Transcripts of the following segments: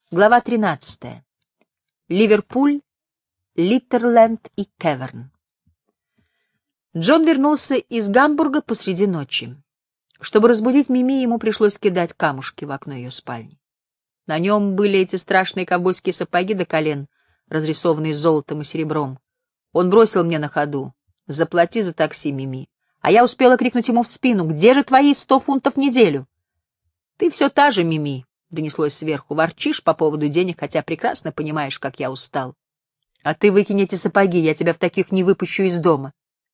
Глава 13. Ливерпуль, Литтерленд и Кеверн. Джон вернулся из Гамбурга посреди ночи. Чтобы разбудить Мими, ему пришлось кидать камушки в окно ее спальни. На нем были эти страшные ковбойские сапоги до колен, разрисованные золотом и серебром. Он бросил мне на ходу: «Заплати за такси, Мими». А я успела крикнуть ему в спину: «Где же твои 100 фунтов в неделю?» «Ты все та же, Мими», — донеслось сверху. «Ворчишь по поводу денег, хотя прекрасно понимаешь, как я устал. А ты выкинь эти сапоги, я тебя в таких не выпущу из дома».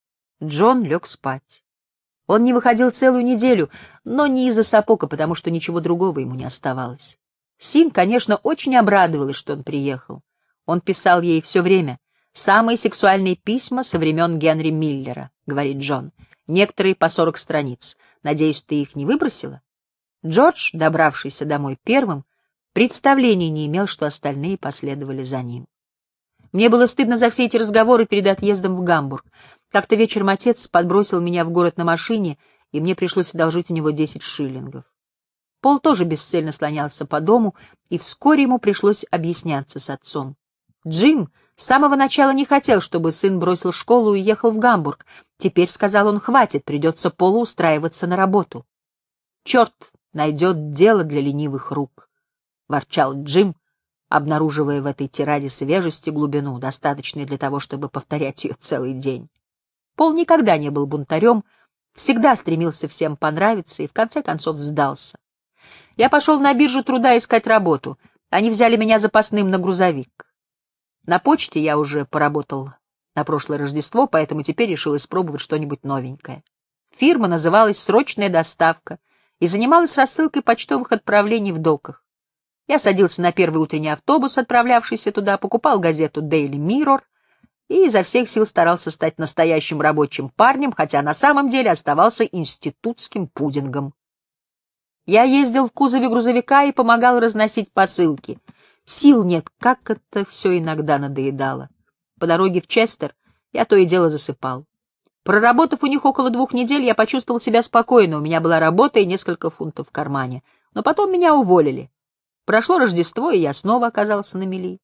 Джон лег спать. Он не выходил целую неделю, но не из-за сапог, а потому что ничего другого ему не оставалось. Син, конечно, очень обрадовалась, что он приехал. Он писал ей все время. «Самые сексуальные письма со времен Генри Миллера», — говорит Джон. «Некоторые по 40 страниц. Надеюсь, ты их не выбросила?» Джордж, добравшийся домой первым, представления не имел, что остальные последовали за ним. Мне было стыдно за все эти разговоры перед отъездом в Гамбург. Как-то вечером отец подбросил меня в город на машине, и мне пришлось одолжить у него 10 шиллингов. Пол тоже бесцельно слонялся по дому, и вскоре ему пришлось объясняться с отцом. Джим с самого начала не хотел, чтобы сын бросил школу и уехал в Гамбург. Теперь, сказал он, хватит, придется Полу устраиваться на работу. «Черт найдет дело для ленивых рук», — ворчал Джим, обнаруживая в этой тираде свежесть и глубину, достаточной для того, чтобы повторять ее целый день. Пол никогда не был бунтарем, всегда стремился всем понравиться и в конце концов сдался. Я пошел на биржу труда искать работу. Они взяли меня запасным на грузовик. На почте я уже поработал на прошлое Рождество, поэтому теперь решил испробовать что-нибудь новенькое. Фирма называлась «Срочная доставка» и занималась рассылкой почтовых отправлений в доках. Я садился на первый утренний автобус, отправлявшийся туда, покупал газету Daily Mirror и изо всех сил старался стать настоящим рабочим парнем, хотя на самом деле оставался институтским пудингом. Я ездил в кузове грузовика и помогал разносить посылки. Сил нет, как это все иногда надоедало. По дороге в Честер я то и дело засыпал. Проработав у них около 2 недель, я почувствовал себя спокойно, у меня была работа и несколько фунтов в кармане. Но потом меня уволили. Прошло Рождество, и я снова оказался на мели.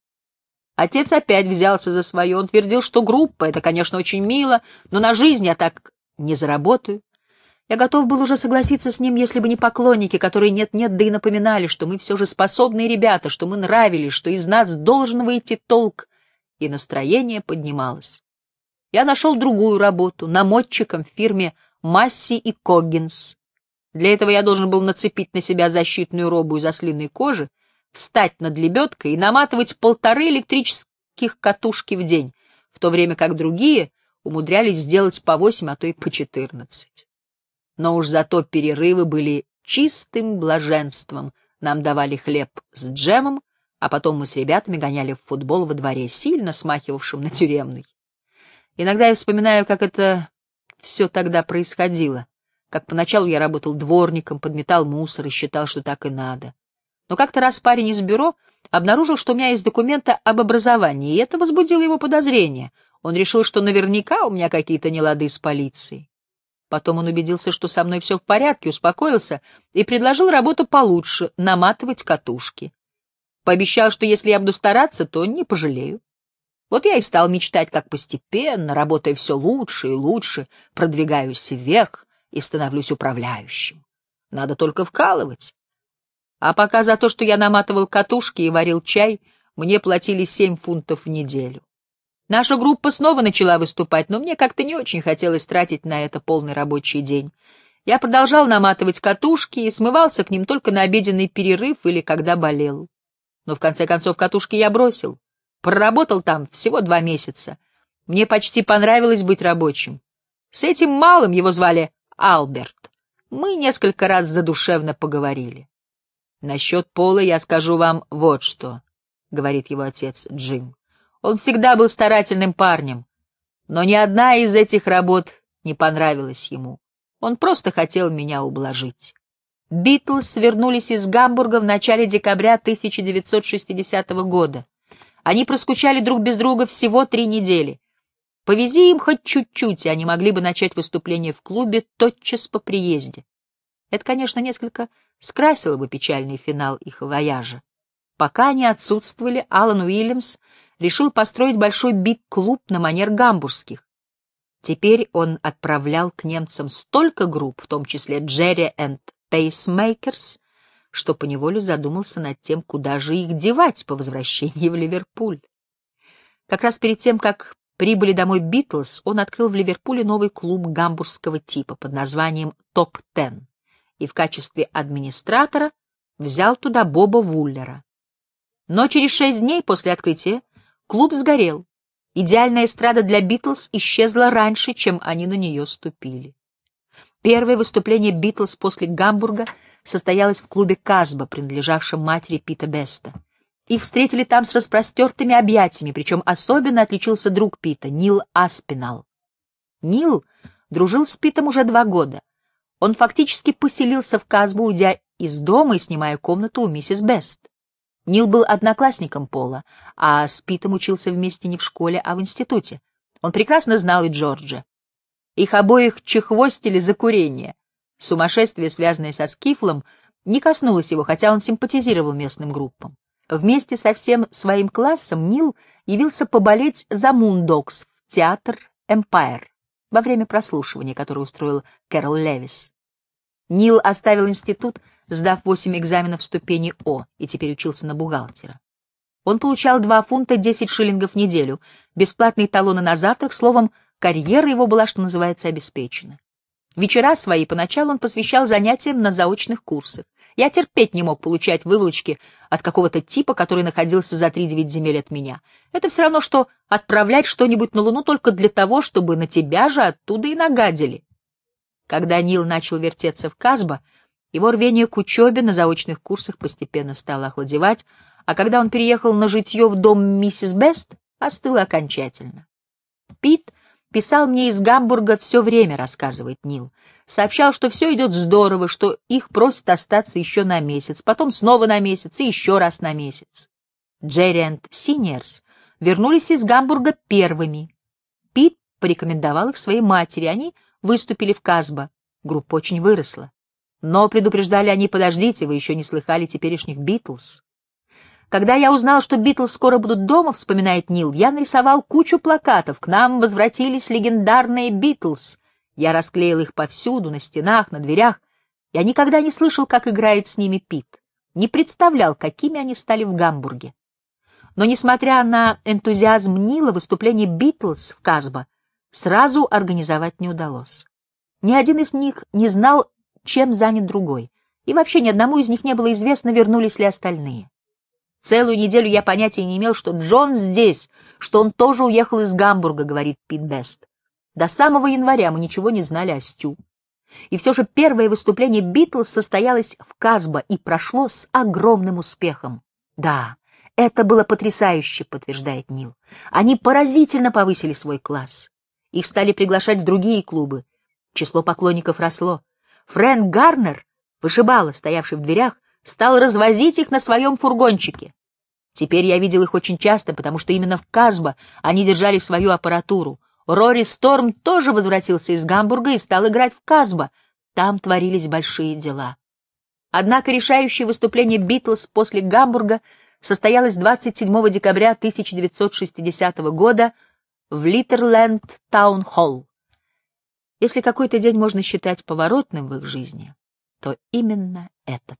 Отец опять взялся за свое. Он твердил, что группа — это, конечно, очень мило, но на жизнь я так не заработаю. Я готов был уже согласиться с ним, если бы не поклонники, которые нет-нет, да и напоминали, что мы все же способные ребята, что мы нравились, что из нас должен выйти толк, и настроение поднималось. Я нашел другую работу, намотчиком в фирме Масси и Коггинс. Для этого я должен был нацепить на себя защитную робу из ослиной кожи, встать над лебедкой и наматывать 1,5 электрических катушки в день, в то время как другие умудрялись сделать по 8, а то и по 14. Но уж зато перерывы были чистым блаженством. Нам давали хлеб с джемом, а потом мы с ребятами гоняли в футбол во дворе, сильно смахивавшем на тюремный. Иногда я вспоминаю, как это все тогда происходило, как поначалу я работал дворником, подметал мусор и считал, что так и надо. Но как-то раз парень из бюро обнаружил, что у меня есть документы об образовании, и это возбудило его подозрения. Он решил, что наверняка у меня какие-то нелады с полицией. Потом он убедился, что со мной все в порядке, успокоился и предложил работу получше — наматывать катушки. Пообещал, что если я буду стараться, то не пожалею. Вот я и стал мечтать, как постепенно, работая все лучше и лучше, продвигаюсь вверх и становлюсь управляющим. Надо только вкалывать. А пока за то, что я наматывал катушки и варил чай, мне платили 7 фунтов в неделю. Наша группа снова начала выступать, но мне как-то не очень хотелось тратить на это полный рабочий день. Я продолжал наматывать катушки и смывался к ним только на обеденный перерыв или когда болел. Но в конце концов катушки я бросил. Проработал там всего 2 месяца. Мне почти понравилось быть рабочим. С этим малым, его звали Алберт, мы несколько раз задушевно поговорили. «Насчет Пола я скажу вам вот что», — говорит его отец Джим. «Он всегда был старательным парнем, но ни одна из этих работ не понравилась ему. Он просто хотел меня ублажить». Битлз вернулись из Гамбурга в начале декабря 1960 года. Они проскучали друг без друга всего 3 недели. Повези им хоть чуть-чуть, и они могли бы начать выступление в клубе тотчас по приезде. Это, конечно, несколько скрасило бы печальный финал их вояжа. Пока они отсутствовали, Алан Уильямс решил построить большой биг-клуб на манер гамбургских. Теперь он отправлял к немцам столько групп, в том числе Джерри энд Пейсмейкерс, что поневоле задумался над тем, куда же их девать по возвращении в Ливерпуль. Как раз перед тем, как прибыли домой Битлз, он открыл в Ливерпуле новый клуб гамбургского типа под названием «Топ-10» и в качестве администратора взял туда Боба Вуллера. Но через 6 дней после открытия клуб сгорел. Идеальная эстрада для Битлз исчезла раньше, чем они на нее ступили. Первое выступление Битлз после Гамбурга состоялось в клубе «Казба», принадлежавшем матери Пита Беста. Их встретили там с распростертыми объятиями, причем особенно отличился друг Пита, Нил Аспиналл. Нил дружил с Питом уже 2 года. Он фактически поселился в Казбу, уйдя из дома и снимая комнату у миссис Бест. Нил был одноклассником Пола, а с Питом учился вместе не в школе, а в институте. Он прекрасно знал и Джорджа. Их обоих чехвостили за курение. Сумасшествие, связанное со Скифлом, не коснулось его, хотя он симпатизировал местным группам. Вместе со всем своим классом Нил явился поболеть за Мундокс в театр «Эмпайр» во время прослушивания, которое устроил Кэрол Левис. Нил оставил институт, сдав 8 экзаменов ступени О, и теперь учился на бухгалтера. Он получал 2 фунта 10 шиллингов в неделю, бесплатные талоны на завтрак, словом, карьера его была, что называется, обеспечена. Вечера свои поначалу он посвящал занятиям на заочных курсах. Я терпеть не мог получать выволочки от какого-то типа, который находился за 3-9 земель от меня. Это все равно, что отправлять что-нибудь на Луну только для того, чтобы на тебя же оттуда и нагадили. Когда Нил начал вертеться в Казбо, его рвение к учебе на заочных курсах постепенно стало охладевать, а когда он переехал на житье в дом миссис Бест, остыло окончательно. Пит писал мне из Гамбурга все время, рассказывает Нил. Сообщал, что все идет здорово, что их просят остаться еще на месяц, потом снова на месяц и еще раз на месяц. Джерри энд Синьерс вернулись из Гамбурга первыми. Пит порекомендовал их своей матери, они выступили в Казбо. Группа очень выросла. Но предупреждали они: подождите, вы еще не слыхали теперешних Битлз. Когда я узнал, что Битлз скоро будут дома, вспоминает Нил, я нарисовал кучу плакатов. К нам возвратились легендарные Битлз. Я расклеил их повсюду, на стенах, на дверях. Я никогда не слышал, как играет с ними Пит. Не представлял, какими они стали в Гамбурге. Но, несмотря на энтузиазм Нила, выступление Битлз в Казбо сразу организовать не удалось. Ни один из них не знал, чем занят другой. И вообще ни одному из них не было известно, вернулись ли остальные. Целую неделю я понятия не имел, что Джон здесь, что он тоже уехал из Гамбурга, говорит Пит Бест. До самого января мы ничего не знали о Стю. И все же первое выступление Битлз состоялось в Казбо и прошло с огромным успехом. Да, это было потрясающе, подтверждает Нил. Они поразительно повысили свой класс. Их стали приглашать в другие клубы. Число поклонников росло. Фрэнк Гарнер, вышибала, стоявший в дверях, стал развозить их на своем фургончике. Теперь я видел их очень часто, потому что именно в Казбо они держали свою аппаратуру. Рори Сторм тоже возвратился из Гамбурга и стал играть в Казбо. Там творились большие дела. Однако решающее выступление Битлз после Гамбурга состоялось 27 декабря 1960 года в Литтерленд Таун-Холл. Если какой-то день можно считать поворотным в их жизни, то именно этот.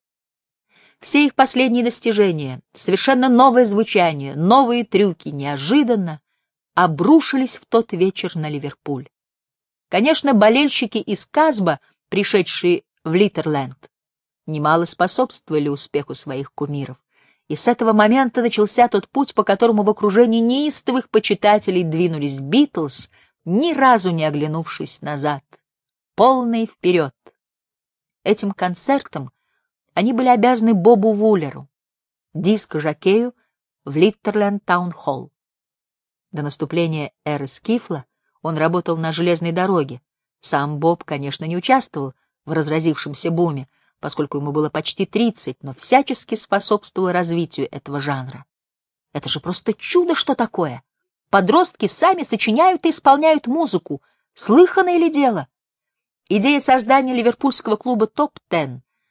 Все их последние достижения, совершенно новое звучание, новые трюки неожиданно обрушились в тот вечер на Ливерпуль. Конечно, болельщики из Казбо, пришедшие в Литтерленд, немало способствовали успеху своих кумиров, и с этого момента начался тот путь, по которому в окружении неистовых почитателей двинулись Битлз, ни разу не оглянувшись назад, полные вперед. Этим концертом они были обязаны Бобу Вуллеру, диск-жокею в Литтерленд Таун-Холл. До наступления эры Скифла он работал на железной дороге. Сам Боб, конечно, не участвовал в разразившемся буме, поскольку ему было почти 30, но всячески способствовал развитию этого жанра. Это же просто чудо, что такое! Подростки сами сочиняют и исполняют музыку. Слыханное ли дело? Идея создания ливерпульского клуба «Топ-10»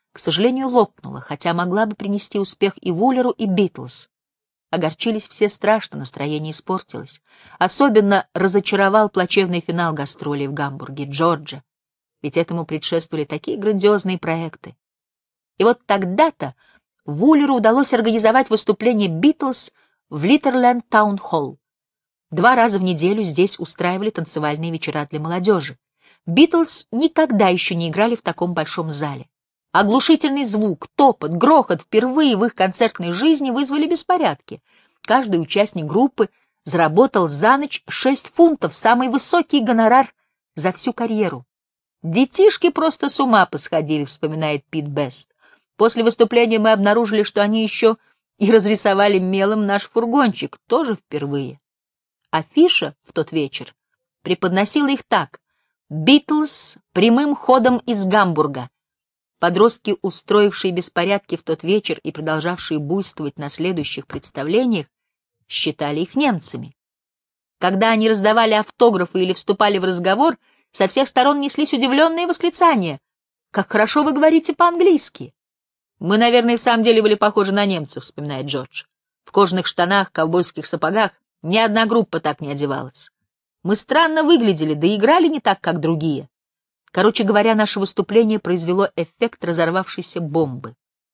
к сожалению, лопнула, хотя могла бы принести успех и Вуллеру, и Битлз. Огорчились все страшно, настроение испортилось. Особенно разочаровал плачевный финал гастролей в Гамбурге, Джорджа, ведь этому предшествовали такие грандиозные проекты. И вот тогда-то Вуллеру удалось организовать выступление Битлз в Литтерленд Таун-Холл. 2 раза в неделю здесь устраивали танцевальные вечера для молодежи. Битлз никогда еще не играли в таком большом зале. Оглушительный звук, топот, грохот впервые в их концертной жизни вызвали беспорядки. Каждый участник группы заработал за ночь 6 фунтов, самый высокий гонорар за всю карьеру. «Детишки просто с ума посходили», — вспоминает Пит Бест. «После выступления мы обнаружили, что они еще и разрисовали мелом наш фургончик, тоже впервые». Афиша в тот вечер преподносила их так: «Битлз прямым ходом из Гамбурга». Подростки, устроившие беспорядки в тот вечер и продолжавшие буйствовать на следующих представлениях, считали их немцами. Когда они раздавали автографы или вступали в разговор, со всех сторон неслись удивленные восклицания. «Как хорошо вы говорите по-английски!» «Мы, наверное, в самом деле были похожи на немцев», — вспоминает Джордж. «В кожаных штанах, ковбойских сапогах ни одна группа так не одевалась. Мы странно выглядели, да и играли не так, как другие. Короче говоря, наше выступление произвело эффект разорвавшейся бомбы.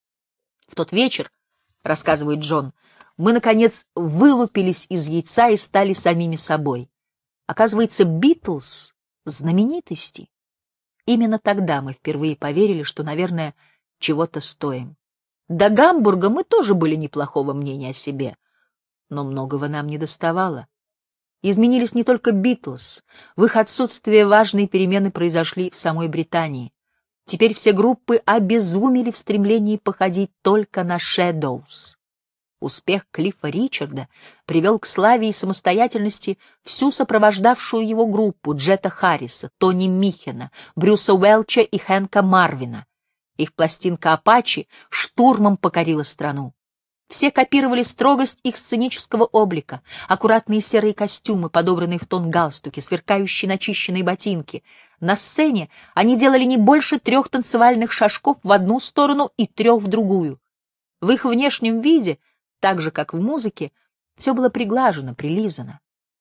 В тот вечер, рассказывает Джон, мы, наконец, вылупились из яйца и стали самими собой. Оказывается, Битлз — знаменитости. Именно тогда мы впервые поверили, что, наверное, чего-то стоим. До Гамбурга мы тоже были неплохого мнения о себе, но многого нам не доставало. Изменились не только Битлз. В их отсутствие важные перемены произошли в самой Британии. Теперь все группы обезумели в стремлении походить только на Shadows. Успех Клиффа Ричарда привел к славе и самостоятельности всю сопровождавшую его группу Джета Харриса, Тони Михена, Брюса Уэлча и Хэнка Марвина. Их пластинка «Апачи» штурмом покорила страну. Все копировали строгость их сценического облика, аккуратные серые костюмы, подобранные в тон галстуки, сверкающие начищенные ботинки. На сцене они делали не больше 3 танцевальных шажков в одну сторону и 3 в другую. В их внешнем виде, так же, как в музыке, все было приглажено, прилизано.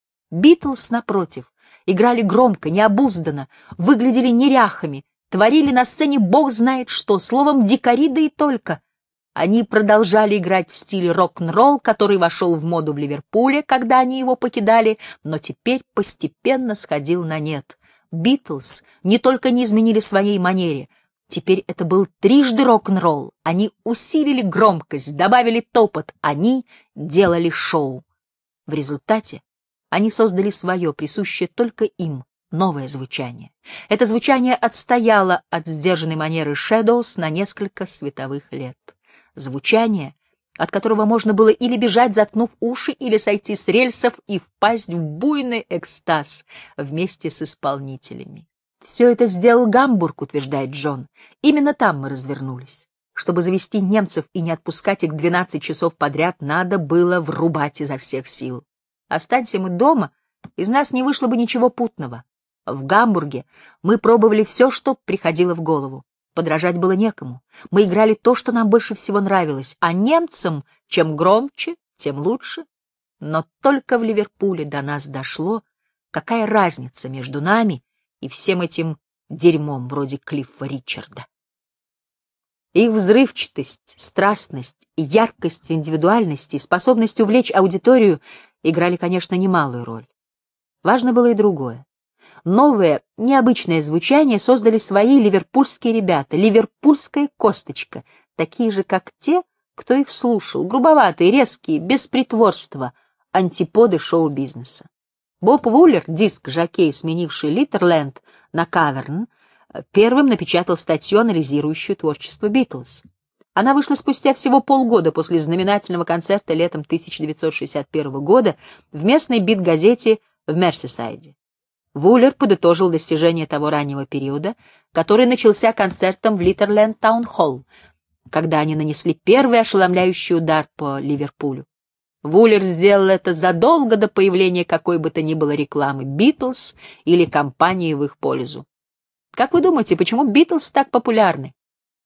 Битлз, напротив, играли громко, необузданно, выглядели неряхами, творили на сцене бог знает что, словом, дикари да и только. Они продолжали играть в стиле рок-н-ролл, который вошел в моду в Ливерпуле, когда они его покидали, но теперь постепенно сходил на нет. Битлз не только не изменили своей манере, теперь это был трижды рок-н-ролл. Они усилили громкость, добавили топот, они делали шоу. В результате они создали свое, присущее только им, новое звучание. Это звучание отстояло от сдержанной манеры Shadows на несколько световых лет. Звучание, от которого можно было или бежать, заткнув уши, или сойти с рельсов и впасть в буйный экстаз вместе с исполнителями. «Все это сделал Гамбург», — утверждает Джон. «Именно там мы развернулись. Чтобы завести немцев и не отпускать их 12 часов подряд, надо было врубать изо всех сил. Останься мы дома, из нас не вышло бы ничего путного. В Гамбурге мы пробовали все, что приходило в голову. Подражать было некому. Мы играли то, что нам больше всего нравилось, а немцам чем громче, тем лучше. Но только в Ливерпуле до нас дошло, какая разница между нами и всем этим дерьмом вроде Клиффа Ричарда. Их взрывчатость, страстность, яркость индивидуальности, способность увлечь аудиторию играли, конечно, немалую роль. Важно было и другое. Новое, необычное звучание создали свои ливерпульские ребята, ливерпульская косточка, такие же, как те, кто их слушал, грубоватые, резкие, без притворства, антиподы шоу-бизнеса. Боб Вуллер, диск-жокей, сменивший Литтерленд на Каверн, первым напечатал статью, анализирующую творчество Битлз. Она вышла спустя всего полгода после знаменательного концерта летом 1961 года в местной бит-газете в Мерсисайде. Вуллер подытожил достижения того раннего периода, который начался концертом в Литтерленд Таун-Холл, когда они нанесли первый ошеломляющий удар по Ливерпулю. Вуллер сделал это задолго до появления какой бы то ни было рекламы «Битлз» или кампании в их пользу. Как вы думаете, почему «Битлз» так популярны?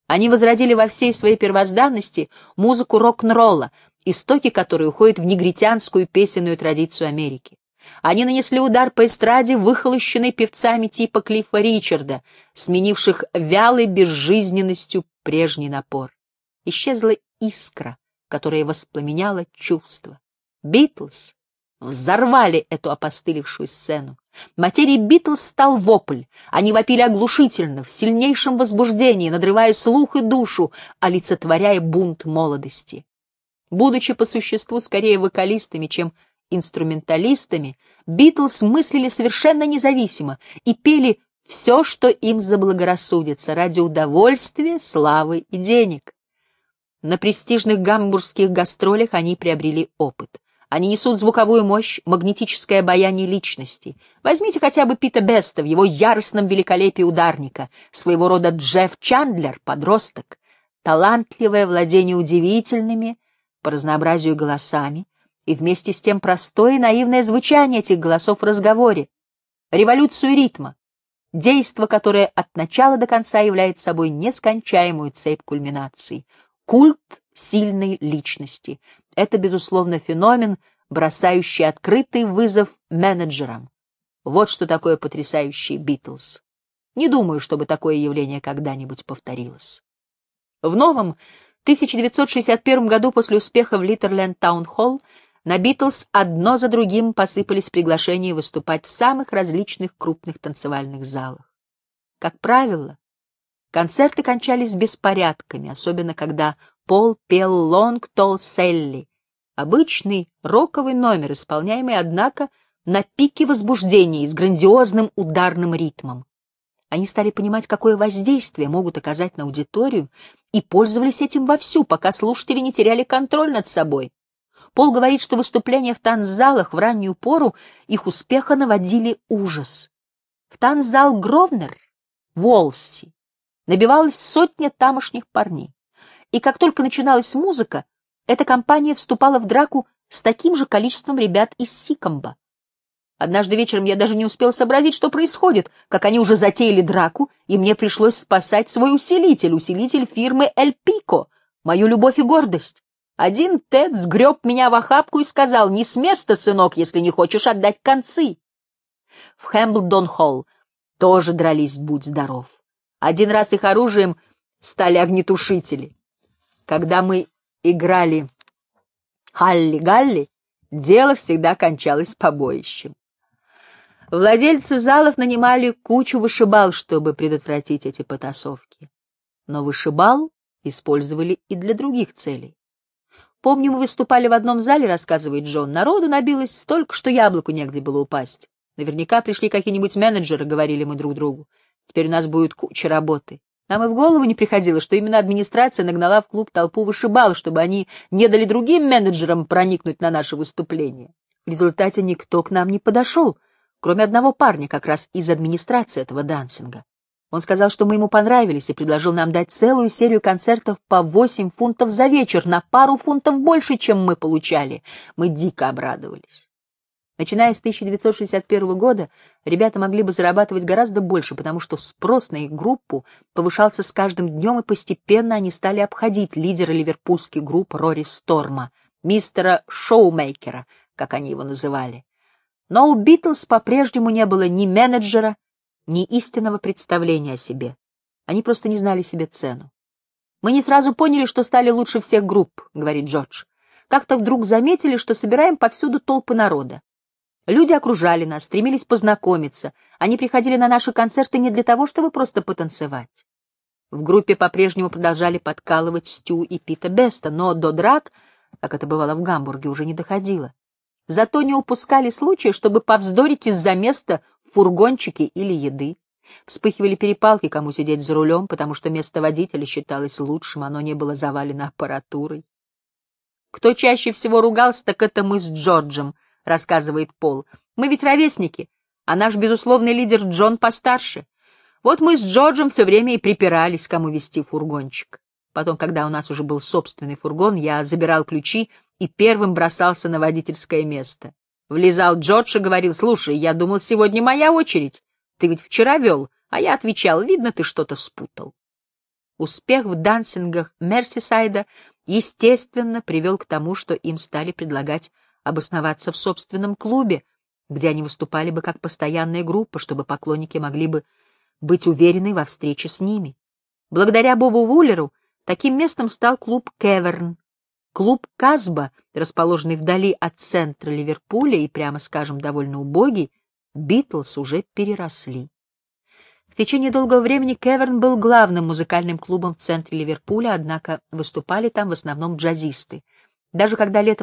Они возродили во всей своей первозданности музыку рок-н-ролла, истоки которой уходят в негритянскую песенную традицию Америки. Они нанесли удар по эстраде, выхолощенной певцами типа Клиффа Ричарда, сменивших вялой безжизненностью прежний напор. Исчезла искра, которая воспламеняла чувства. Битлз взорвали эту опостылевшую сцену. Материей Битлз стал вопль. Они вопили оглушительно, в сильнейшем возбуждении, надрывая слух и душу, олицетворяя бунт молодости. Будучи по существу скорее вокалистами, чем инструменталистами, Битлз мыслили совершенно независимо и пели все, что им заблагорассудится, ради удовольствия, славы и денег. На престижных гамбургских гастролях они приобрели опыт. Они несут звуковую мощь, магнетическое обаяние личности. Возьмите хотя бы Пита Беста в его яростном великолепии ударника, своего рода Джефф Чандлер, подросток, талантливое владение удивительными по разнообразию голосами и вместе с тем простое и наивное звучание этих голосов в разговоре, революцию ритма, действо, которое от начала до конца является собой нескончаемую цепь кульминаций. Культ сильной личности — это, безусловно, феномен, бросающий открытый вызов менеджерам. Вот что такое потрясающий Битлз. Не думаю, чтобы такое явление когда-нибудь повторилось. В новом 1961 году после успеха в Литтерленд Таун-Холл на Битлз одно за другим посыпались приглашения выступать в самых различных крупных танцевальных залах. Как правило, концерты кончались беспорядками, особенно когда Пол пел «Long Tall Sally», обычный роковый номер, исполняемый, однако, на пике возбуждения и с грандиозным ударным ритмом. Они стали понимать, какое воздействие могут оказать на аудиторию, и пользовались этим вовсю, пока слушатели не теряли контроль над собой. Пол говорит, что выступления в танцзалах в раннюю пору их успеха наводили ужас. В танцзал Гровнер в Уолси набивалась сотня тамошних парней. И как только начиналась музыка, эта компания вступала в драку с таким же количеством ребят из Сикомба. Однажды вечером я даже не успел сообразить, что происходит, как они уже затеяли драку, и мне пришлось спасать свой усилитель фирмы «Эль Пико», мою любовь и гордость. Один Тед сгреб меня в охапку и сказал: «Не с места, сынок, если не хочешь отдать концы». В Хэмблдон-Холл тоже дрались, будь здоров. Один раз их оружием стали огнетушители. Когда мы играли «Халли-Галли», дело всегда кончалось побоищем. Владельцы залов нанимали кучу вышибал, чтобы предотвратить эти потасовки. Но вышибал использовали и для других целей. «Помню, мы выступали в одном зале, — рассказывает Джон, — народу набилось столько, что яблоку негде было упасть. Наверняка пришли какие-нибудь менеджеры, — говорили мы друг другу. Теперь у нас будет куча работы. Нам и в голову не приходило, что именно администрация нагнала в клуб толпу вышибал, чтобы они не дали другим менеджерам проникнуть на наше выступление. В результате никто к нам не подошел, кроме одного парня, как раз из администрации этого дансинга. Он сказал, что мы ему понравились, и предложил нам дать целую серию концертов по 8 фунтов за вечер, на пару фунтов больше, чем мы получали. Мы дико обрадовались. Начиная с 1961 года, ребята могли бы зарабатывать гораздо больше, потому что спрос на их группу повышался с каждым днем, и постепенно они стали обходить лидера ливерпульских групп Рори Сторма, мистера Шоумейкера, как они его называли. Но у Битлз по-прежнему не было ни менеджера, ни истинного представления о себе. Они просто не знали себе цену. «Мы не сразу поняли, что стали лучше всех групп», — говорит Джордж. «Как-то вдруг заметили, что собираем повсюду толпы народа. Люди окружали нас, стремились познакомиться. Они приходили на наши концерты не для того, чтобы просто потанцевать». В группе по-прежнему продолжали подкалывать Стю и Пита Беста, но до драк, как это бывало в Гамбурге, уже не доходило. Зато не упускали случая, чтобы повздорить из-за места в фургончике или еды. Вспыхивали перепалки, кому сидеть за рулем, потому что место водителя считалось лучшим, оно не было завалено аппаратурой. «Кто чаще всего ругался, так это мы с Джорджем», — рассказывает Пол. «Мы ведь ровесники, а наш безусловный лидер Джон постарше. Вот мы с Джорджем все время и припирались, кому вести фургончик. Потом, когда у нас уже был собственный фургон, я забирал ключи и первым бросался на водительское место. Влезал Джордж и говорил: «Слушай, я думал, сегодня моя очередь. Ты ведь вчера вел». А я отвечал: «Видно, ты что-то спутал». Успех в дансингах Мерсисайда, естественно, привел к тому, что им стали предлагать обосноваться в собственном клубе, где они выступали бы как постоянная группа, чтобы поклонники могли бы быть уверены во встрече с ними. Благодаря Бобу Вуллеру таким местом стал клуб «Кеверн». Клуб «Казба», расположенный вдали от центра Ливерпуля и, прямо скажем, довольно убогий, Битлз уже переросли. В течение долгого времени «Кеверн» был главным музыкальным клубом в центре Ливерпуля, однако выступали там в основном джазисты. Даже когда летом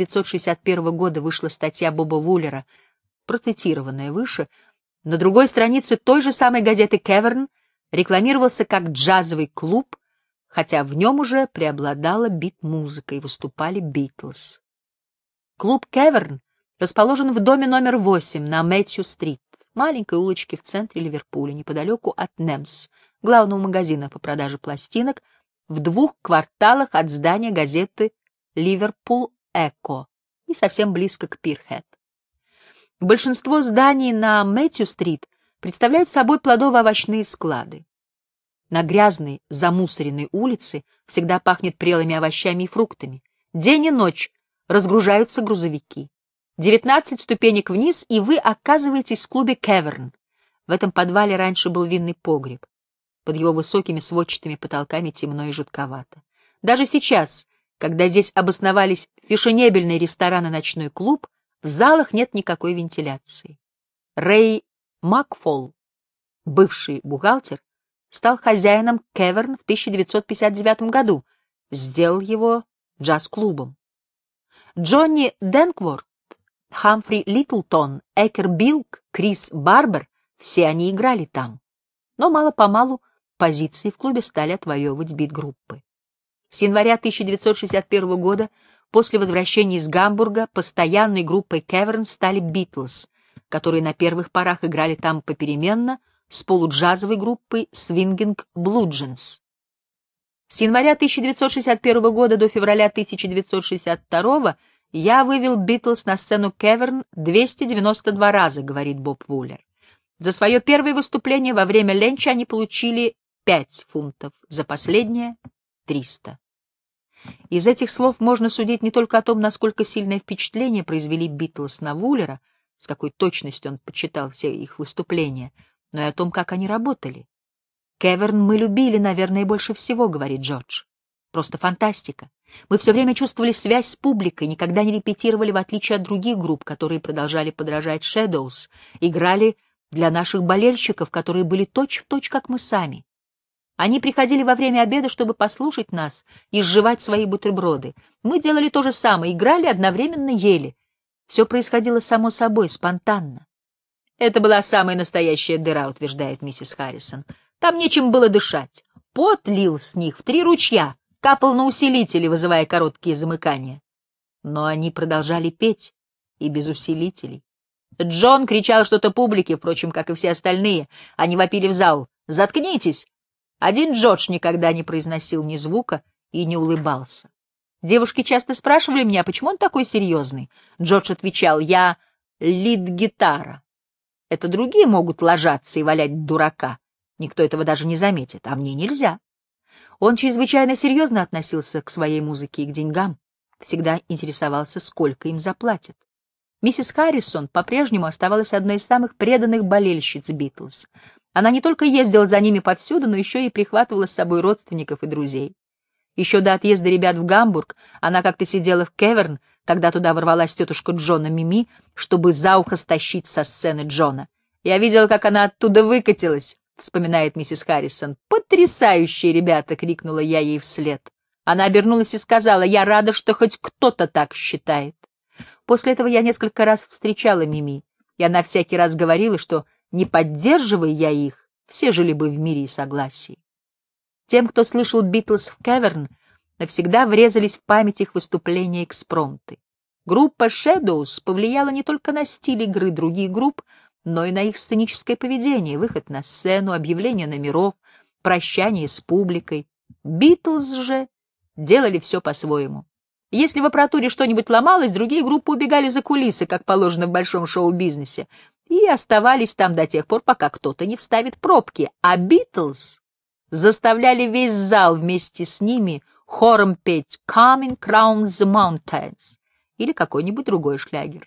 1961 года вышла статья Боба Вуллера, процитированная выше, на другой странице той же самой газеты «Кеверн» рекламировался как джазовый клуб, хотя в нем уже преобладала бит-музыка и выступали Битлз. Клуб «Кеверн» расположен в доме номер 8 на Мэтью-стрит, маленькой улочке в центре Ливерпуля, неподалеку от Немс, главного магазина по продаже пластинок, в 2 кварталах от здания газеты «Ливерпул Эко» и совсем близко к Пирхед. Большинство зданий на Мэтью-стрит представляют собой плодово-овощные склады. На грязной, замусоренной улице всегда пахнет прелыми овощами и фруктами. День и ночь разгружаются грузовики. 19 ступенек вниз, и вы оказываетесь в клубе «Кеверн». В этом подвале раньше был винный погреб. Под его высокими сводчатыми потолками темно и жутковато. Даже сейчас, когда здесь обосновались фешенебельный ресторан и ночной клуб, в залах нет никакой вентиляции. Рэй Макфол, бывший бухгалтер, стал хозяином «Кеверн» в 1959 году, сделал его джаз-клубом. Джонни Денкворт, Хамфри Литлтон, Экер Билк, Крис Барбер — все они играли там. Но мало-помалу позиции в клубе стали отвоевывать бит-группы. С января 1961 года, после возвращения из Гамбурга, постоянной группой «Кеверн» стали Битлз, которые на первых порах играли там попеременно с полуджазовой группой «Swinging Blue Jeans». С января 1961 года до февраля 1962 я вывел Битлз на сцену «Кеверн» 292 раза, говорит Боб Вуллер. За свое первое выступление во время ленча они получили 5 фунтов, за последнее — 300. Из этих слов можно судить не только о том, насколько сильное впечатление произвели Битлз на Вуллера, с какой точностью он почитал все их выступления, но и о том, как они работали. «Кеверн мы любили, наверное, больше всего», — говорит Джордж. «Просто фантастика. Мы все время чувствовали связь с публикой, никогда не репетировали, в отличие от других групп, которые продолжали подражать Shadows, играли для наших болельщиков, которые были точь-в-точь, как мы сами. Они приходили во время обеда, чтобы послушать нас и сживать свои бутерброды. Мы делали то же самое, играли, одновременно ели. Все происходило само собой, спонтанно. Это была самая настоящая дыра, утверждает миссис Харрисон. Там нечем было дышать. Пот лил с них в 3 ручья, капал на усилители, вызывая короткие замыкания. Но они продолжали петь, и без усилителей. Джон кричал что-то публике, впрочем, как и все остальные. Они вопили в зал: «Заткнитесь!» Один Джордж никогда не произносил ни звука и не улыбался. Девушки часто спрашивали меня, почему он такой серьезный. Джордж отвечал: «Я лид-гитара. Это другие могут ложаться и валять дурака. Никто этого даже не заметит, а мне нельзя». Он чрезвычайно серьезно относился к своей музыке и к деньгам, всегда интересовался, сколько им заплатят. Миссис Харрисон по-прежнему оставалась одной из самых преданных болельщиц Битлз. Она не только ездила за ними повсюду, но еще и прихватывала с собой родственников и друзей. Еще до отъезда ребят в Гамбург она как-то сидела в «Кеверн», когда туда ворвалась тетушка Джона Мими, чтобы за ухо стащить со сцены Джона. «Я видела, как она оттуда выкатилась», — вспоминает миссис Харрисон. «Потрясающие ребята!» — крикнула я ей вслед. Она обернулась и сказала: «Я рада, что хоть кто-то так считает». После этого я несколько раз встречала Мими, и она всякий раз говорила, что, не поддерживая я их, все жили бы в мире и согласии. Тем, кто слышал Битлз в «Кеверн», навсегда врезались в память их выступления экспромты. Группа Shadows повлияла не только на стиль игры других групп, но и на их сценическое поведение, выход на сцену, объявление номеров, прощание с публикой. Битлз же делали все по-своему. Если в аппаратуре что-нибудь ломалось, другие группы убегали за кулисы, как положено в большом шоу-бизнесе, и оставались там до тех пор, пока кто-то не вставит пробки. А Битлз заставляли весь зал вместе с ними хором петь «Coming round the mountains» или какой-нибудь другой шлягер.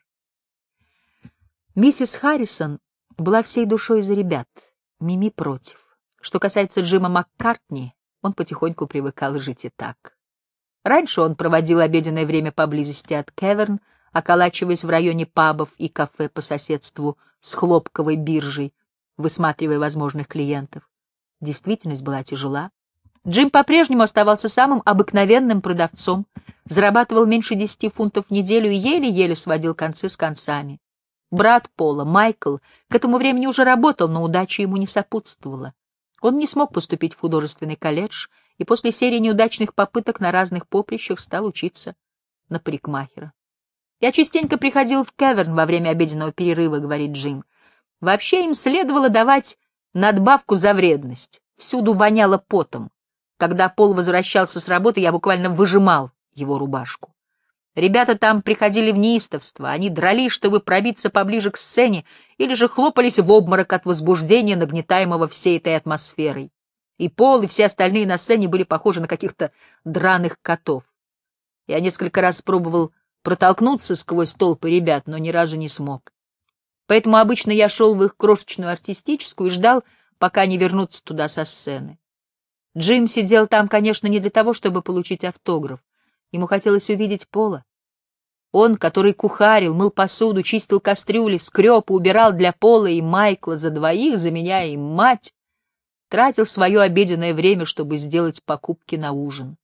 Миссис Харрисон была всей душой за ребят, Мими против. Что касается Джима Маккартни, он потихоньку привыкал жить и так. Раньше он проводил обеденное время поблизости от Кеверн, околачиваясь в районе пабов и кафе по соседству с хлопковой биржей, высматривая возможных клиентов. Действительность была тяжела. Джим по-прежнему оставался самым обыкновенным продавцом, зарабатывал меньше 10 фунтов в неделю и еле-еле сводил концы с концами. Брат Пола, Майкл, к этому времени уже работал, но удача ему не сопутствовала. Он не смог поступить в художественный колледж и после серии неудачных попыток на разных поприщах стал учиться на парикмахера. «Я частенько приходил в Кеверн во время обеденного перерыва», — говорит Джим. «Вообще им следовало давать надбавку за вредность. Всюду воняло потом. Когда Пол возвращался с работы, я буквально выжимал его рубашку. Ребята там приходили в неистовство, они дрались, чтобы пробиться поближе к сцене, или же хлопались в обморок от возбуждения, нагнетаемого всей этой атмосферой. И Пол, и все остальные на сцене были похожи на каких-то драных котов. Я несколько раз пробовал протолкнуться сквозь толпы ребят, но ни разу не смог. Поэтому обычно я шел в их крошечную артистическую и ждал, пока они вернутся туда со сцены. Джим сидел там, конечно, не для того, чтобы получить автограф. Ему хотелось увидеть Пола. Он, который кухарил, мыл посуду, чистил кастрюли, скреб и убирал для Пола и Майкла за двоих, заменяя им мать, тратил свое обеденное время, чтобы сделать покупки на ужин.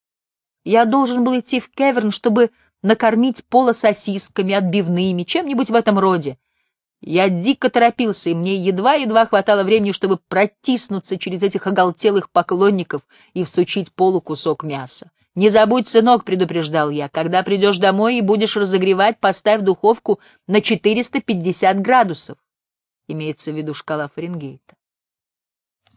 Я должен был идти в Кеверн, чтобы накормить Пола сосисками, отбивными, чем-нибудь в этом роде. Я дико торопился, и мне едва-едва хватало времени, чтобы протиснуться через этих оголтелых поклонников и всучить Полу кусок мяса. «Не забудь, сынок», — предупреждал я, — «когда придешь домой и будешь разогревать, поставь духовку на 450 градусов». Имеется в виду шкала Фаренгейта.